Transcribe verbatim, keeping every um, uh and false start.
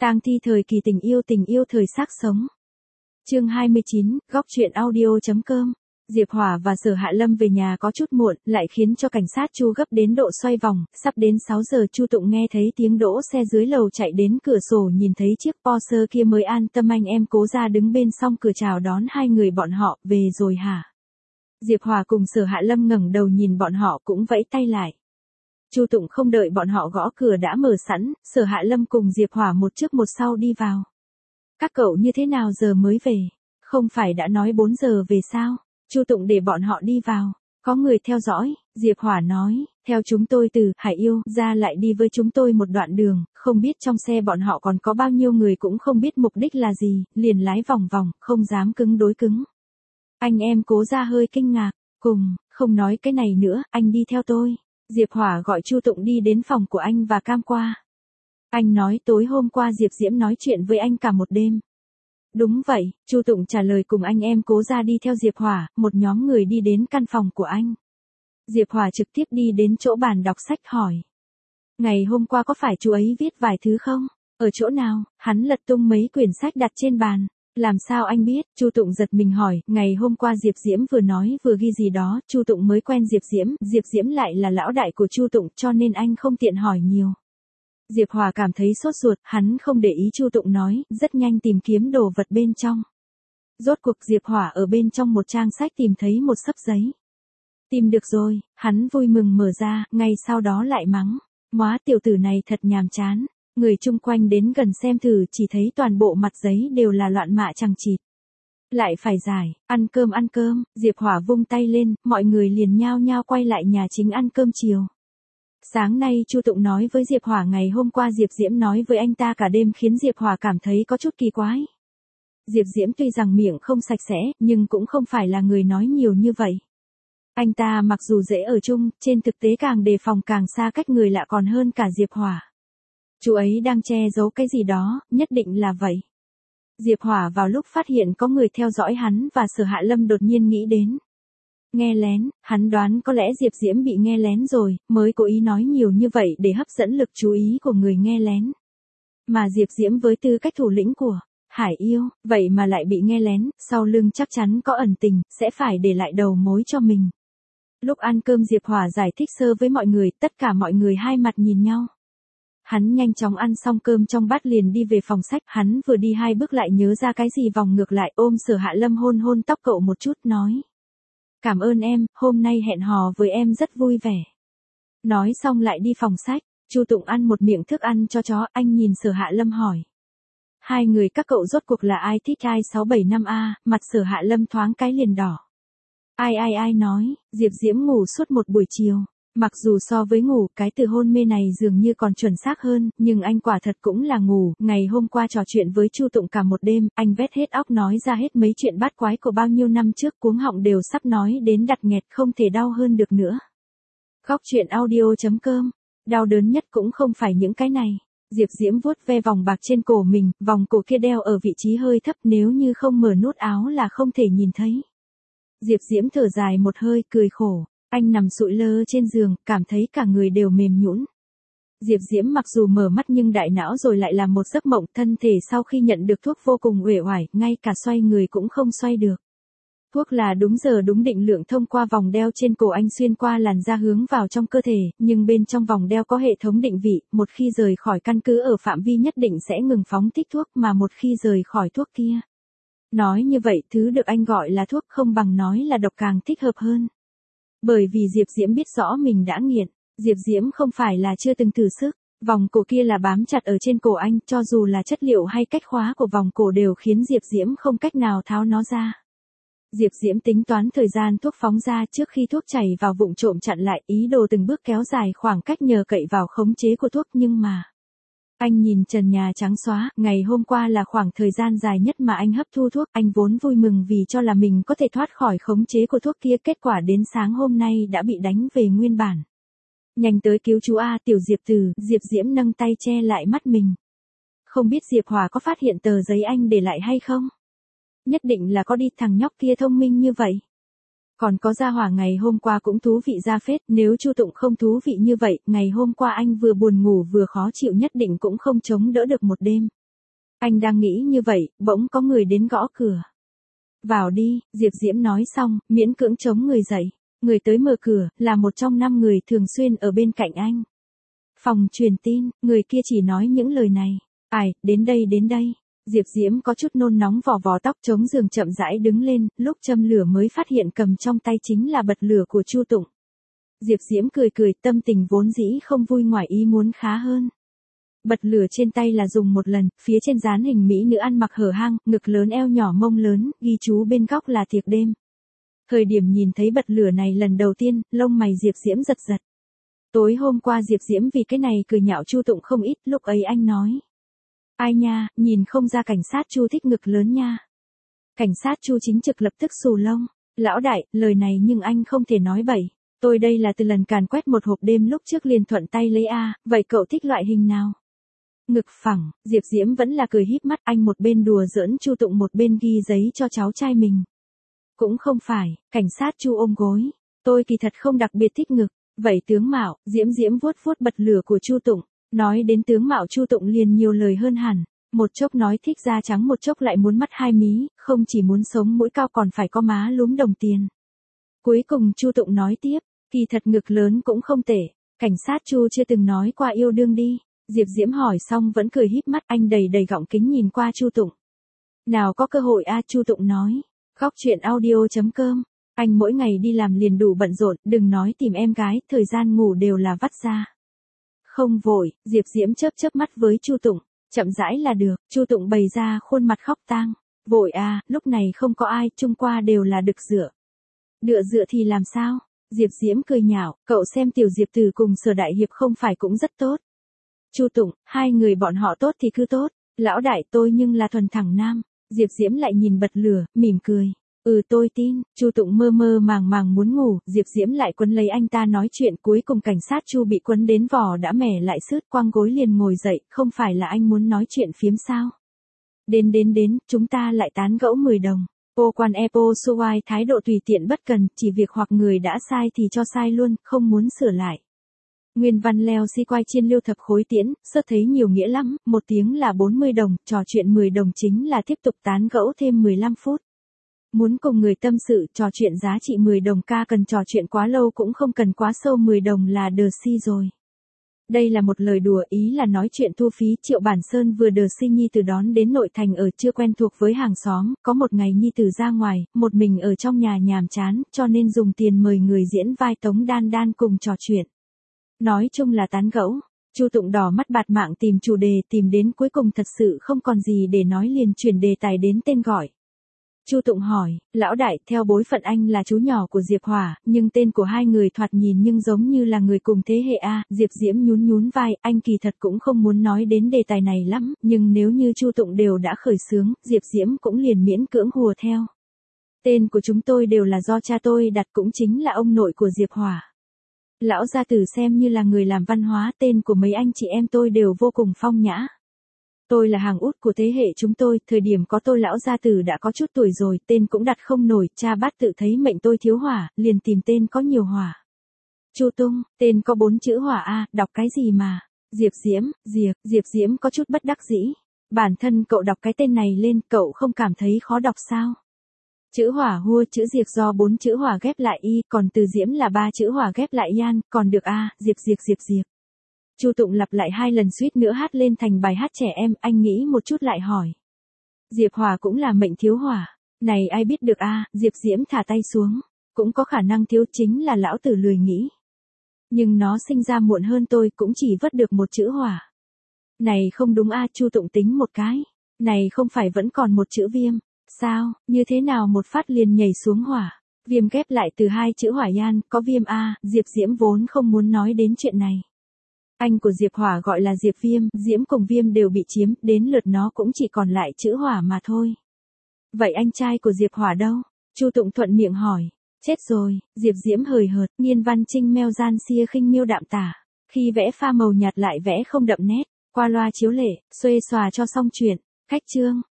Tang thi thời kỳ tình yêu tình yêu thời xác sống. Chương hai mươi chín, góc truyện audio.com. Diệp Hỏa và Sở Hạ Lâm về nhà có chút muộn, lại khiến cho cảnh sát Chu gấp đến độ xoay vòng, sắp đến sáu giờ Chu Tụng nghe thấy tiếng đỗ xe dưới lầu chạy đến cửa sổ nhìn thấy chiếc Porsche kia mới an tâm anh em Cố ra đứng bên song cửa chào đón hai người bọn họ, về rồi hả? Diệp Hỏa cùng Sở Hạ Lâm ngẩng đầu nhìn bọn họ cũng vẫy tay lại. Chu Tụng không đợi bọn họ gõ cửa đã mở sẵn, Sở Hạ Lâm cùng Diệp Hỏa một trước một sau đi vào. Các cậu như thế nào giờ mới về? Không phải đã nói bốn giờ về sao? Chu Tụng để bọn họ đi vào. Có người theo dõi, Diệp Hỏa nói, theo chúng tôi từ Hải Yêu ra lại đi với chúng tôi một đoạn đường, không biết trong xe bọn họ còn có bao nhiêu người cũng không biết mục đích là gì, liền lái vòng vòng, không dám cứng đối cứng. Anh em Cố ra hơi kinh ngạc, cùng, không nói cái này nữa, anh đi theo tôi. Diệp Hỏa gọi Chu Tụng đi đến phòng của anh và cam qua. Anh nói tối hôm qua Diệp Diễm nói chuyện với anh cả một đêm. Đúng vậy, Chu Tụng trả lời cùng anh em Cố ra đi theo Diệp Hỏa, một nhóm người đi đến căn phòng của anh. Diệp Hỏa trực tiếp đi đến chỗ bàn đọc sách hỏi. Ngày hôm qua có phải chú ấy viết vài thứ không? Ở chỗ nào? Hắn lật tung mấy quyển sách đặt trên bàn. Làm sao anh biết? Chu Tụng giật mình hỏi, ngày hôm qua Diệp Diễm vừa nói vừa ghi gì đó, Chu Tụng mới quen Diệp Diễm, Diệp Diễm lại là lão đại của Chu Tụng cho nên anh không tiện hỏi nhiều. Diệp Hỏa cảm thấy sốt ruột, hắn không để ý Chu Tụng nói, rất nhanh tìm kiếm đồ vật bên trong. Rốt cuộc Diệp Hỏa ở bên trong một trang sách tìm thấy một xấp giấy. Tìm được rồi, hắn vui mừng mở ra, ngay sau đó lại mắng. Móa tiểu tử này thật nhàm chán. Người chung quanh đến gần xem thử chỉ thấy toàn bộ mặt giấy đều là loạn mạ chằng chịt. Lại phải giải, ăn cơm ăn cơm, Diệp Hỏa vung tay lên, mọi người liền nhao nhao quay lại nhà chính ăn cơm chiều. Sáng nay Chu Tụng nói với Diệp Hỏa ngày hôm qua Diệp Diễm nói với anh ta cả đêm khiến Diệp Hỏa cảm thấy có chút kỳ quái. Diệp Diễm tuy rằng miệng không sạch sẽ, nhưng cũng không phải là người nói nhiều như vậy. Anh ta mặc dù dễ ở chung, trên thực tế càng đề phòng càng xa cách người lạ còn hơn cả Diệp Hỏa. Chú ấy đang che giấu cái gì đó, nhất định là vậy. Diệp Hỏa vào lúc phát hiện có người theo dõi hắn và Sở Hạ Lâm đột nhiên nghĩ đến. Nghe lén, hắn đoán có lẽ Diệp Diễm bị nghe lén rồi, mới cố ý nói nhiều như vậy để hấp dẫn lực chú ý của người nghe lén. Mà Diệp Diễm với tư cách thủ lĩnh của Hải Yêu, vậy mà lại bị nghe lén, sau lưng chắc chắn có ẩn tình, sẽ phải để lại đầu mối cho mình. Lúc ăn cơm Diệp Hỏa giải thích sơ với mọi người, tất cả mọi người hai mặt nhìn nhau. Hắn nhanh chóng ăn xong cơm trong bát liền đi về phòng sách, hắn vừa đi hai bước lại nhớ ra cái gì vòng ngược lại ôm Sở Hạ Lâm hôn hôn tóc cậu một chút nói. Cảm ơn em, hôm nay hẹn hò với em rất vui vẻ. Nói xong lại đi phòng sách, Chu Tụng ăn một miệng thức ăn cho chó, anh nhìn Sở Hạ Lâm hỏi. Hai người các cậu rốt cuộc là ai thích ai sáu bảy năm a, mặt Sở Hạ Lâm thoáng cái liền đỏ. Ai ai ai nói, Diệp Diễm ngủ suốt một buổi chiều. Mặc dù so với ngủ, cái từ hôn mê này dường như còn chuẩn xác hơn, nhưng anh quả thật cũng là ngủ, ngày hôm qua trò chuyện với Chu Tụng cả một đêm, anh vét hết óc nói ra hết mấy chuyện bát quái của bao nhiêu năm trước cuống họng đều sắp nói đến đặt nghẹt không thể đau hơn được nữa. Góc truyện audio.com, đau đớn nhất cũng không phải những cái này. Diệp Diễm vuốt ve vòng bạc trên cổ mình, vòng cổ kia đeo ở vị trí hơi thấp nếu như không mở nút áo là không thể nhìn thấy. Diệp Diễm thở dài một hơi cười khổ. Anh nằm sụi lơ trên giường, cảm thấy cả người đều mềm nhũn. Diệp Diễm mặc dù mở mắt nhưng đại não rồi lại là một giấc mộng, thân thể sau khi nhận được thuốc vô cùng uể oải, ngay cả xoay người cũng không xoay được. Thuốc là đúng giờ đúng định lượng thông qua vòng đeo trên cổ anh xuyên qua làn da hướng vào trong cơ thể, nhưng bên trong vòng đeo có hệ thống định vị, một khi rời khỏi căn cứ ở phạm vi nhất định sẽ ngừng phóng thích thuốc mà một khi rời khỏi thuốc kia. Nói như vậy thứ được anh gọi là thuốc không bằng nói là độc càng thích hợp hơn. Bởi vì Diệp Diễm biết rõ mình đã nghiện, Diệp Diễm không phải là chưa từng thử sức, vòng cổ kia là bám chặt ở trên cổ anh, cho dù là chất liệu hay cách khóa của vòng cổ đều khiến Diệp Diễm không cách nào tháo nó ra. Diệp Diễm tính toán thời gian thuốc phóng ra trước khi thuốc chảy vào vụng trộm chặn lại, ý đồ từng bước kéo dài khoảng cách nhờ cậy vào khống chế của thuốc nhưng mà... Anh nhìn trần nhà trắng xóa, ngày hôm qua là khoảng thời gian dài nhất mà anh hấp thu thuốc, anh vốn vui mừng vì cho là mình có thể thoát khỏi khống chế của thuốc kia, kết quả đến sáng hôm nay đã bị đánh về nguyên bản. Nhanh tới cứu chú A, tiểu Diệp Từ, Diệp Diễm nâng tay che lại mắt mình. Không biết Diệp Hỏa có phát hiện tờ giấy anh để lại hay không? Nhất định là có đi, thằng nhóc kia thông minh như vậy. Còn có Gia Hỏa ngày hôm qua cũng thú vị ra phết, nếu Chu Tụng không thú vị như vậy, ngày hôm qua anh vừa buồn ngủ vừa khó chịu nhất định cũng không chống đỡ được một đêm. Anh đang nghĩ như vậy, bỗng có người đến gõ cửa. Vào đi, Diệp Diễm nói xong, miễn cưỡng chống người dậy. Người tới mở cửa, là một trong năm người thường xuyên ở bên cạnh anh. Phòng truyền tin, người kia chỉ nói những lời này. Ai, đến đây đến đây. Diệp Diễm có chút nôn nóng vò vò tóc chống giường chậm rãi đứng lên, lúc châm lửa mới phát hiện cầm trong tay chính là bật lửa của Chu Tụng. Diệp Diễm cười cười, tâm tình vốn dĩ không vui ngoài ý muốn khá hơn. Bật lửa trên tay là dùng một lần, phía trên dán hình mỹ nữ ăn mặc hở hang, ngực lớn eo nhỏ mông lớn, ghi chú bên góc là tiệc đêm. Thời điểm nhìn thấy bật lửa này lần đầu tiên, lông mày Diệp Diễm giật giật. Tối hôm qua Diệp Diễm vì cái này cười nhạo Chu Tụng không ít, lúc ấy anh nói. Ai nha, nhìn không ra cảnh sát Chu thích ngực lớn nha. Cảnh sát Chu chính trực lập tức xù lông. Lão đại, lời này nhưng anh không thể nói bậy. Tôi đây là từ lần càn quét một hộp đêm lúc trước liền thuận tay lấy A, vậy cậu thích loại hình nào? Ngực phẳng, Diệp Diễm vẫn là cười híp mắt, anh một bên đùa giỡn Chu Tụng một bên ghi giấy cho cháu trai mình. Cũng không phải, cảnh sát Chu ôm gối. Tôi kỳ thật không đặc biệt thích ngực. Vậy tướng mạo, Diễm Diễm vuốt vuốt bật lửa của Chu Tụng. Nói đến tướng mạo Chu Tụng liền nhiều lời hơn hẳn. Một chốc nói thích da trắng, một chốc lại muốn mắt hai mí, không chỉ muốn sống mũi cao còn phải có má lúm đồng tiền. Cuối cùng Chu Tụng nói tiếp, kỳ thật ngực lớn cũng không tệ. Cảnh sát Chu chưa từng nói qua yêu đương đi. Diệp Diễm hỏi xong vẫn cười híp mắt, anh đầy đầy gọng kính nhìn qua Chu Tụng. Nào có cơ hội a, Chu Tụng nói. Góc chuyện audio chấm com. Anh mỗi ngày đi làm liền đủ bận rộn, đừng nói tìm em gái, thời gian ngủ đều là vắt ra. Không vội, Diệp Diễm chớp chớp mắt với Chu Tụng, chậm rãi là được. Chu Tụng bày ra khuôn mặt khóc tang. Vội à, lúc này không có ai, chung qua đều là đực dựa. Đựa dựa thì làm sao? Diệp Diễm cười nhạo, cậu xem Tiểu Diệp Từ cùng Sở Đại Hiệp không phải cũng rất tốt. Chu Tụng, hai người bọn họ tốt thì cứ tốt, lão đại tôi nhưng là thuần thẳng nam. Diệp Diễm lại nhìn bật lửa, mỉm cười. Ừ tôi tin. Chu Tụng mơ mơ màng màng muốn ngủ, Diệp Diễm lại quấn lấy anh ta nói chuyện, cuối cùng cảnh sát Chu bị quấn đến vỏ đã mẻ lại sứt, quăng gối liền ngồi dậy, không phải là anh muốn nói chuyện phiếm sao? Đến đến đến, chúng ta lại tán gẫu mười đồng. Ô quan epo suai thái độ tùy tiện bất cần, chỉ việc hoặc người đã sai thì cho sai luôn, không muốn sửa lại. Nguyên văn leo si quay chiên liêu thập khối tiễn, sơ thấy nhiều nghĩa lắm, một tiếng là bốn mươi đồng, trò chuyện mười đồng chính là tiếp tục tán gẫu thêm mười lăm phút. Muốn cùng người tâm sự, trò chuyện giá trị mười đồng ca cần trò chuyện quá lâu cũng không cần quá sâu, mười đồng là đờ si rồi. Đây là một lời đùa, ý là nói chuyện thu phí. Triệu Bản Sơn vừa đờ si nhi tử đón đến nội thành ở, chưa quen thuộc với hàng xóm, có một ngày nhi tử ra ngoài, một mình ở trong nhà nhàm chán, cho nên dùng tiền mời người diễn vai Tống Đan Đan cùng trò chuyện. Nói chung là tán gẫu. Chu Tụng đỏ mắt bạt mạng tìm chủ đề, tìm đến cuối cùng thật sự không còn gì để nói liền chuyển đề tài đến tên gọi. Chu Tụng hỏi, lão đại, theo bối phận anh là chú nhỏ của Diệp Hỏa, nhưng tên của hai người thoạt nhìn nhưng giống như là người cùng thế hệ a. Diệp Diễm nhún nhún vai, anh kỳ thật cũng không muốn nói đến đề tài này lắm, nhưng nếu như Chu Tụng đều đã khởi xướng, Diệp Diễm cũng liền miễn cưỡng hùa theo. Tên của chúng tôi đều là do cha tôi đặt, cũng chính là ông nội của Diệp Hỏa. Lão gia tử xem như là người làm văn hóa, tên của mấy anh chị em tôi đều vô cùng phong nhã. Tôi là hàng út của thế hệ chúng tôi, thời điểm có tôi lão gia tử đã có chút tuổi rồi, tên cũng đặt không nổi, cha bát tự thấy mệnh tôi thiếu hỏa, liền tìm tên có nhiều hỏa. Chu Tung, tên có bốn chữ hỏa a, đọc cái gì mà? Diệp Diễm, Diệp, Diệp Diễm có chút bất đắc dĩ. Bản thân cậu đọc cái tên này lên, cậu không cảm thấy khó đọc sao? Chữ hỏa hua, chữ Diệp do bốn chữ hỏa ghép lại y, còn từ Diễm là ba chữ hỏa ghép lại yan, còn được a, Diệp Diệp Diệp Diệp. Chu Tụng lặp lại hai lần suýt nữa hát lên thành bài hát trẻ em, anh nghĩ một chút lại hỏi. Diệp Hỏa cũng là mệnh thiếu hỏa. Này ai biết được a, Diệp Diễm thả tay xuống. Cũng có khả năng thiếu, chính là lão tử lười nghĩ. Nhưng nó sinh ra muộn hơn tôi, cũng chỉ vớt được một chữ hỏa. Này không đúng a, Chu Tụng tính một cái. Này không phải vẫn còn một chữ viêm. Sao, như thế nào một phát liền nhảy xuống hỏa. Viêm ghép lại từ hai chữ hỏa yan, có viêm a, Diệp Diễm vốn không muốn nói đến chuyện này. Anh của Diệp Hỏa gọi là Diệp Viêm, Diễm cùng Viêm đều bị chiếm, đến lượt nó cũng chỉ còn lại chữ hỏa mà thôi. Vậy anh trai của Diệp Hỏa đâu? Chu Tụng thuận miệng hỏi. Chết rồi, Diệp Diễm hời hợt, Nghiên văn trinh meo gian xia khinh miêu đạm tả. Khi vẽ pha màu nhạt lại vẽ không đậm nét, qua loa chiếu lệ, xuê xòa cho xong chuyện. Cách chương.